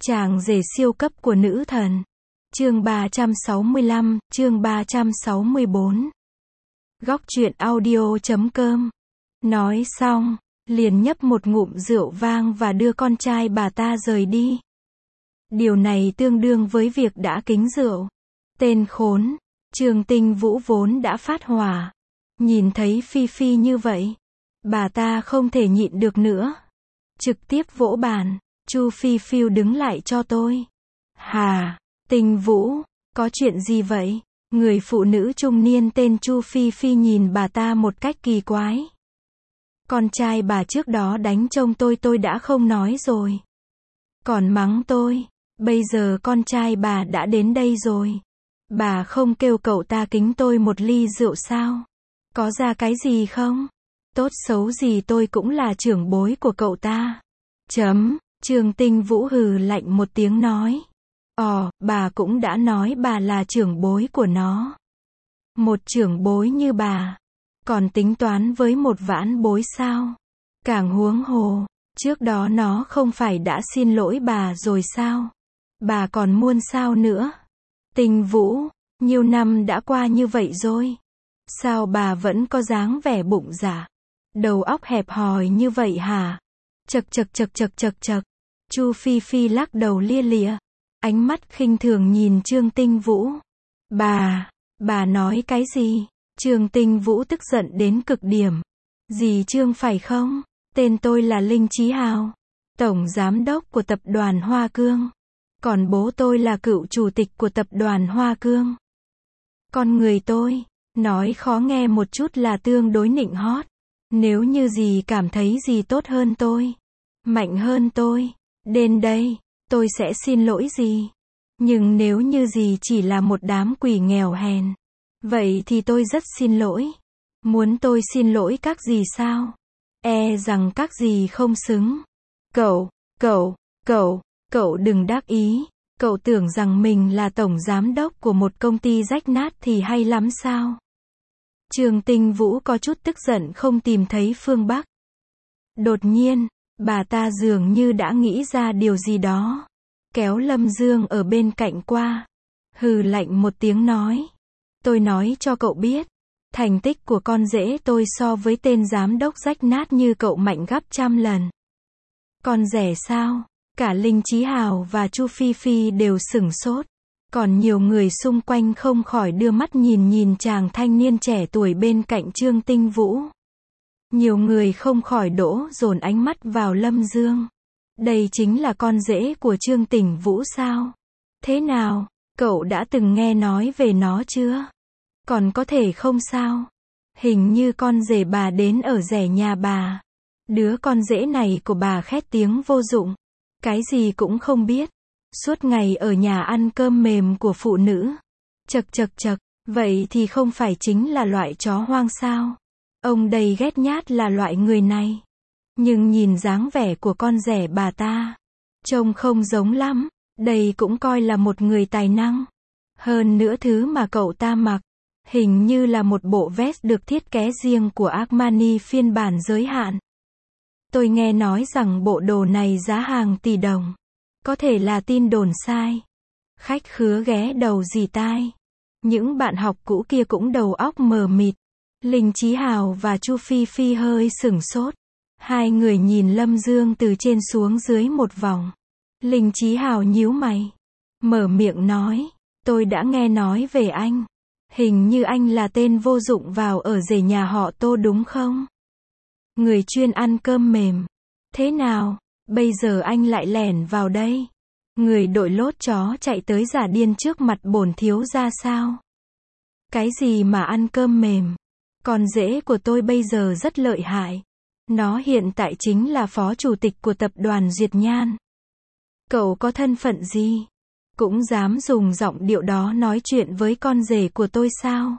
Chàng rể siêu cấp của nữ thần. Chương 365, chương 364. Góc truyện audio.com. Nói xong, liền nhấp một ngụm rượu vang và đưa con trai bà ta rời đi. Điều này tương đương với việc đã kính rượu. Tên khốn, Trương Tinh Vũ vốn đã phát hỏa. Nhìn thấy Phi Phi như vậy, bà ta không thể nhịn được nữa. Trực tiếp vỗ bàn, Chu Phi Phiêu đứng lại cho tôi. Hà, Tinh Vũ, có chuyện gì vậy? Người phụ nữ trung niên tên Chu Phi Phi nhìn bà ta một cách kỳ quái. Con trai bà trước đó đánh trông tôi đã không nói rồi. Còn mắng tôi, bây giờ con trai bà đã đến đây rồi. Bà không kêu cậu ta kính tôi một ly rượu sao? Có ra cái gì không? Tốt xấu gì tôi cũng là trưởng bối của cậu ta. Trương Tinh Vũ hừ lạnh một tiếng nói. Bà cũng đã nói bà là trưởng bối của nó. Một trưởng bối như bà, còn tính toán với một vãn bối sao? Càng huống hồ, trước đó nó không phải đã xin lỗi bà rồi sao? Bà còn muôn sao nữa? Tinh Vũ, nhiều năm đã qua như vậy rồi. Sao bà vẫn có dáng vẻ bụng dạ, đầu óc hẹp hòi như vậy hả? Chậc. Chu Phi Phi lắc đầu lia lịa, ánh mắt khinh thường nhìn Trương Tinh Vũ. Bà nói cái gì? Trương Tinh Vũ tức giận đến cực điểm. Dì Trương phải không? Tên tôi là Linh Chí Hào, tổng giám đốc của tập đoàn Hoa Cương. Còn bố tôi là cựu chủ tịch của tập đoàn Hoa Cương. Con người tôi, nói khó nghe một chút là tương đối nịnh hót. Nếu như dì cảm thấy dì tốt hơn tôi, mạnh hơn tôi, đến đây, tôi sẽ xin lỗi dì. Nhưng nếu như dì chỉ là một đám quỷ nghèo hèn, vậy thì tôi rất xin lỗi. Muốn tôi xin lỗi các dì sao? E rằng các dì không xứng. Cậu đừng đắc ý. Cậu tưởng rằng mình là tổng giám đốc của một công ty rách nát thì hay lắm sao? Trương Tinh Vũ có chút tức giận không tìm thấy phương Bắc. Đột nhiên, bà ta dường như đã nghĩ ra điều gì đó. Kéo Lâm Dương ở bên cạnh qua. Hừ lạnh một tiếng nói. Tôi nói cho cậu biết, thành tích của con rể tôi so với tên giám đốc rách nát như cậu mạnh gấp 100 lần. Con rể sao? Cả Linh Chí Hào và Chu Phi Phi đều sửng sốt. Còn nhiều người xung quanh không khỏi đưa mắt nhìn chàng thanh niên trẻ tuổi bên cạnh Trương Tinh Vũ. Nhiều người không khỏi dồn ánh mắt vào Lâm Dương. Đây chính là con rể của Trương Tinh Vũ sao? Thế nào? Cậu đã từng nghe nói về nó chưa? Còn có thể không sao? Hình như con rể bà đến ở rẻ nhà bà. Đứa con rể này của bà khét tiếng vô dụng. Cái gì cũng không biết. Suốt ngày ở nhà ăn cơm mềm của phụ nữ. Chậc. Vậy thì không phải chính là loại chó hoang sao? Ông đầy ghét nhát là loại người này. Nhưng nhìn dáng vẻ của con rể bà ta, trông không giống lắm. Đây cũng coi là một người tài năng. Hơn nữa thứ mà cậu ta mặc, hình như là một bộ vest được thiết kế riêng của Armani phiên bản giới hạn. Tôi nghe nói rằng bộ đồ này giá hàng tỷ đồng. Có thể là tin đồn sai. Khách khứa ghé đầu dì tai. Những bạn học cũ kia cũng đầu óc mờ mịt. Linh Chí Hào và Chu Phi Phi hơi sửng sốt. Hai người nhìn Lâm Dương từ trên xuống dưới một vòng. Linh Chí Hào nhíu mày, mở miệng nói, tôi đã nghe nói về anh. Hình như anh là tên vô dụng vào ở rể nhà họ Tô đúng không? Người chuyên ăn cơm mềm. Thế nào, bây giờ anh lại lẻn vào đây? Người đội lốt chó chạy tới giả điên trước mặt bổn thiếu gia sao? Cái gì mà ăn cơm mềm? Con rể của tôi bây giờ rất lợi hại. Nó hiện tại chính là phó chủ tịch của tập đoàn Duyệt Nhan. Cậu có thân phận gì? Cũng dám dùng giọng điệu đó nói chuyện với con rể của tôi sao?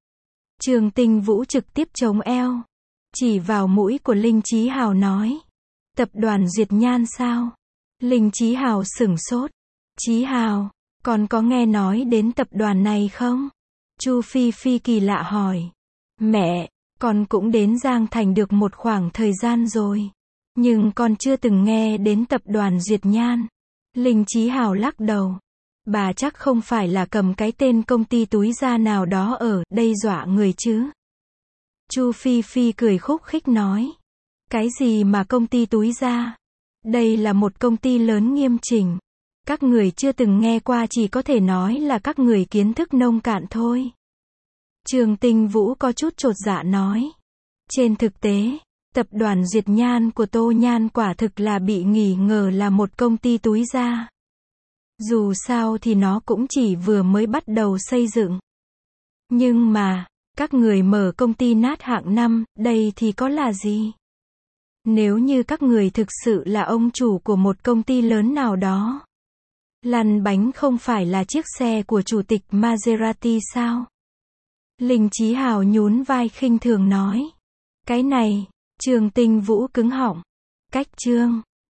Trương Tinh Vũ trực tiếp chống eo, chỉ vào mũi của Linh Chí Hào nói. Tập đoàn Duyệt Nhan sao? Linh Chí Hào sửng sốt. Chí Hào, con có nghe nói đến tập đoàn này không? Chu Phi Phi kỳ lạ hỏi. Mẹ, con cũng đến Giang Thành được một khoảng thời gian rồi. Nhưng con chưa từng nghe đến tập đoàn Duyệt Nhan. Linh Chí Hào lắc đầu. Bà chắc không phải là cầm cái tên công ty túi da nào đó ở đây dọa người chứ. Chu Phi Phi cười khúc khích nói. Cái gì mà công ty túi da? Đây là một công ty lớn nghiêm chỉnh. Các người chưa từng nghe qua, chỉ có thể nói là các người kiến thức nông cạn thôi. Trường Tinh Vũ có chút chột dạ nói. Trên thực tế, tập đoàn Duyệt Nhan của Tô Nhan quả thực là bị nghi ngờ là một công ty túi da. Dù sao thì nó cũng chỉ vừa mới bắt đầu xây dựng. Nhưng mà, các người mở công ty nát hạng 5, đây thì có là gì? Nếu như các người thực sự là ông chủ của một công ty lớn nào đó, lăn bánh không phải là chiếc xe của chủ tịch Maserati sao? Linh Chí Hào nhún vai khinh thường nói. Cái này, Trường Tinh Vũ cứng họng. Cách chương